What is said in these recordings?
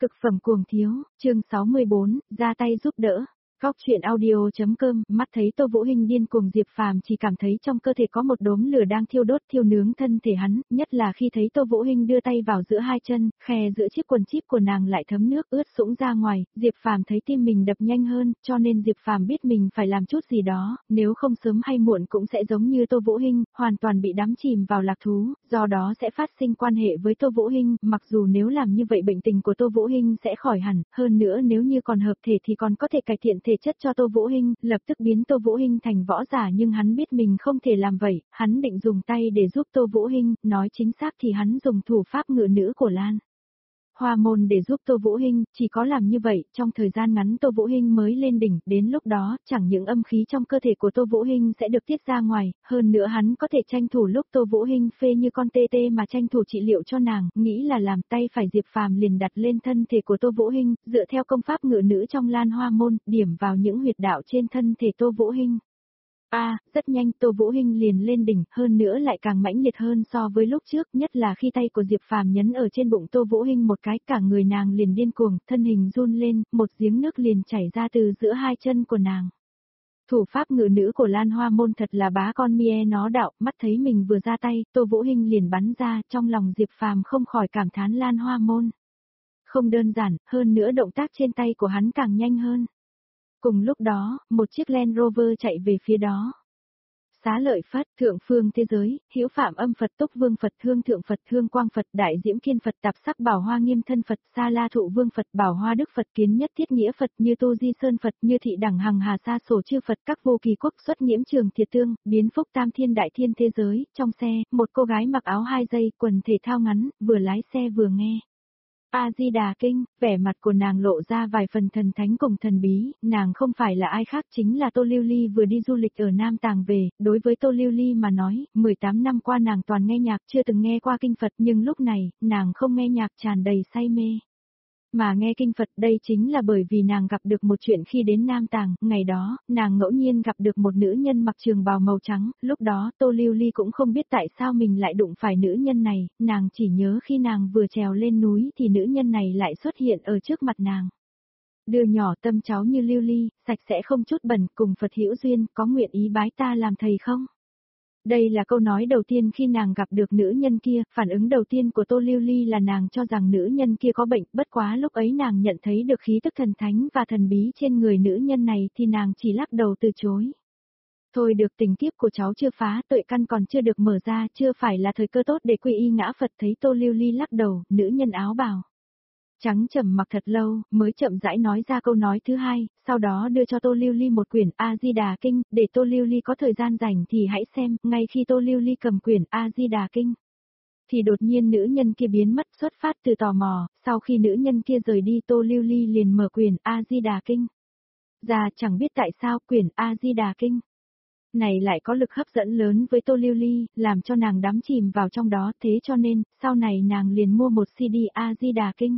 Cực phẩm cuồng thiếu, chương 64, ra tay giúp đỡ. Góc chuyện audio.com, mắt thấy Tô Vũ Hinh điên cuồng Diệp Phàm chỉ cảm thấy trong cơ thể có một đốm lửa đang thiêu đốt thiêu nướng thân thể hắn, nhất là khi thấy Tô Vũ Hinh đưa tay vào giữa hai chân, khe giữa chiếc quần chíp của nàng lại thấm nước ướt sũng ra ngoài, Diệp Phàm thấy tim mình đập nhanh hơn, cho nên Diệp Phàm biết mình phải làm chút gì đó, nếu không sớm hay muộn cũng sẽ giống như Tô Vũ Hinh, hoàn toàn bị đắm chìm vào lạc thú, do đó sẽ phát sinh quan hệ với Tô Vũ Hinh, mặc dù nếu làm như vậy bệnh tình của Tô Vũ Hinh sẽ khỏi hẳn, hơn nữa nếu như còn hợp thể thì còn có thể cải thiện thể chất cho Tô Vũ Hinh, lập tức biến Tô Vũ Hinh thành võ giả, nhưng hắn biết mình không thể làm vậy, hắn định dùng tay để giúp Tô Vũ Hinh, nói chính xác thì hắn dùng thủ pháp ngự nữ của Lan Hoa Môn để giúp Tô Vũ Hinh, chỉ có làm như vậy, trong thời gian ngắn Tô Vũ Hinh mới lên đỉnh, đến lúc đó, chẳng những âm khí trong cơ thể của Tô Vũ Hinh sẽ được tiết ra ngoài, hơn nữa hắn có thể tranh thủ lúc Tô Vũ Hinh phê như con tê tê mà tranh thủ trị liệu cho nàng, nghĩ là làm tay phải Diệp Phàm liền đặt lên thân thể của Tô Vũ Hinh, dựa theo công pháp ngự nữ trong Lan Hoa Môn, điểm vào những huyệt đạo trên thân thể Tô Vũ Hinh. Rất nhanh Tô Vũ Hinh liền lên đỉnh, hơn nữa lại càng mãnh liệt hơn so với lúc trước, nhất là khi tay của Diệp Phàm nhấn ở trên bụng Tô Vũ Hinh một cái, cả người nàng liền điên cuồng, thân hình run lên, một giếng nước liền chảy ra từ giữa hai chân của nàng. Thủ pháp ngự nữ của Lan Hoa Môn thật là bá con mie nó đạo, mắt thấy mình vừa ra tay, Tô Vũ Hinh liền bắn ra, trong lòng Diệp Phàm không khỏi cảm thán Lan Hoa Môn. Không đơn giản, hơn nữa động tác trên tay của hắn càng nhanh hơn. Cùng lúc đó, một chiếc Land Rover chạy về phía đó. Xá lợi Phất, Thượng Phương Thế Giới, Hữu Phạm Âm Phật, Túc Vương Phật, Hương Thượng Phật, Hương Quang Phật, Đại Diễm Kiên Phật, Tạp Sắc Bảo Hoa Nghiêm Thân Phật, Sa La Thụ Vương Phật, Bảo Hoa Đức Phật, Kiến Nhất Thiết Nghĩa Phật, Như Tu Di Sơn Phật, Như Thị Đẳng Hằng Hà Sa Sổ Chư Phật, các vô kỳ quốc xuất nhiễm trường thiệt tương, biến phúc tam thiên đại thiên thế giới. Trong xe, một cô gái mặc áo 2 giây, quần thể thao ngắn, vừa lái xe vừa nghe A-di-đà kinh, vẻ mặt của nàng lộ ra vài phần thần thánh cùng thần bí, nàng không phải là ai khác chính là Tô Lưu Ly vừa đi du lịch ở Nam Tàng về, đối với Tô Lưu Ly mà nói, 18 năm qua nàng toàn nghe nhạc chưa từng nghe qua kinh Phật, nhưng lúc này, nàng không nghe nhạc tràn đầy say mê. Mà nghe kinh Phật đây chính là bởi vì nàng gặp được một chuyện khi đến Nam Tàng, ngày đó, nàng ngẫu nhiên gặp được một nữ nhân mặc trường bào màu trắng, lúc đó Tô Lưu Ly cũng không biết tại sao mình lại đụng phải nữ nhân này, nàng chỉ nhớ khi nàng vừa trèo lên núi thì nữ nhân này lại xuất hiện ở trước mặt nàng. Đưa nhỏ tâm cháu như Lưu Ly, sạch sẽ không chút bẩn, cùng Phật hữu duyên, có nguyện ý bái ta làm thầy không? Đây là câu nói đầu tiên khi nàng gặp được nữ nhân kia, phản ứng đầu tiên của Tô Lưu Ly là nàng cho rằng nữ nhân kia có bệnh, bất quá lúc ấy nàng nhận thấy được khí tức thần thánh và thần bí trên người nữ nhân này thì nàng chỉ lắc đầu từ chối. Thôi được, tình kiếp của cháu chưa phá, tuệ căn còn chưa được mở ra, chưa phải là thời cơ tốt để quy y ngã Phật. Thấy Tô Lưu Ly lắc đầu, nữ nhân áo bào trắng trầm mặc thật lâu, mới chậm rãi nói ra câu nói thứ hai, sau đó đưa cho Tô Lưu Ly một quyển A-di-đà kinh, để Tô Lưu Ly có thời gian rảnh thì hãy xem, ngay khi Tô Lưu Ly cầm quyển A-di-đà kinh. Thì đột nhiên nữ nhân kia biến mất, xuất phát từ tò mò, sau khi nữ nhân kia rời đi Tô Lưu Ly liền mở quyển A-di-đà kinh. Ra chẳng biết tại sao quyển A-di-đà kinh này lại có lực hấp dẫn lớn với Tô Lưu Ly, làm cho nàng đắm chìm vào trong đó, thế cho nên, sau này nàng liền mua một CD A-di-đà kinh.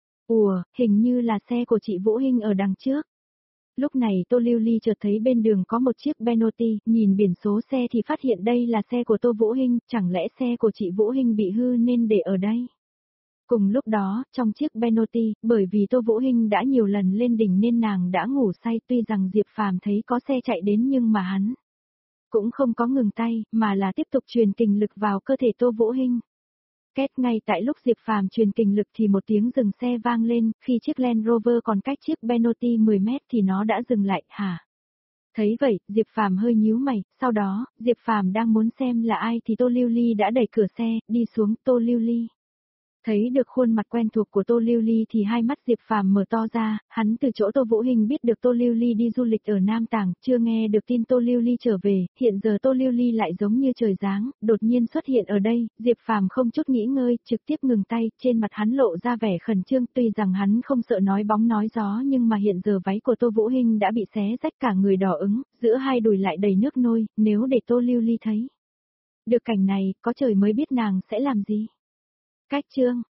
Hình như là xe của chị Vũ Hinh ở đằng trước. Lúc này Tô Lưu Ly chợt thấy bên đường có một chiếc Bentley, nhìn biển số xe thì phát hiện đây là xe của Tô Vũ Hinh, chẳng lẽ xe của chị Vũ Hinh bị hư nên để ở đây? Cùng lúc đó, trong chiếc Bentley, bởi vì Tô Vũ Hinh đã nhiều lần lên đỉnh nên nàng đã ngủ say, tuy rằng Diệp Phàm thấy có xe chạy đến nhưng mà hắn cũng không có ngừng tay, mà là tiếp tục truyền kình lực vào cơ thể Tô Vũ Hinh. Két, ngay tại lúc Diệp Phàm truyền kình lực thì một tiếng dừng xe vang lên, khi chiếc Land Rover còn cách chiếc Bentley 10 mét thì nó đã dừng lại, hả? Thấy vậy, Diệp Phàm hơi nhíu mày, sau đó, Diệp Phàm đang muốn xem là ai thì Tô Lưu Ly đã đẩy cửa xe, đi xuống. Tô Lưu Ly thấy được khuôn mặt quen thuộc của Tô Lưu Ly thì hai mắt Diệp Phàm mở to ra, hắn từ chỗ Tô Vũ Hinh biết được Tô Lưu Ly đi du lịch ở Nam Tàng, chưa nghe được tin Tô Lưu Ly trở về, hiện giờ Tô Lưu Ly lại giống như trời giáng, đột nhiên xuất hiện ở đây, Diệp Phàm không chút nghĩ ngơi, trực tiếp ngừng tay, trên mặt hắn lộ ra vẻ khẩn trương, tuy rằng hắn không sợ nói bóng nói gió nhưng mà hiện giờ váy của Tô Vũ Hinh đã bị xé rách cả người đỏ ửng, giữa hai đùi lại đầy nước nôi, nếu để Tô Lưu Ly thấy được cảnh này, có trời mới biết nàng sẽ làm gì. Cách chương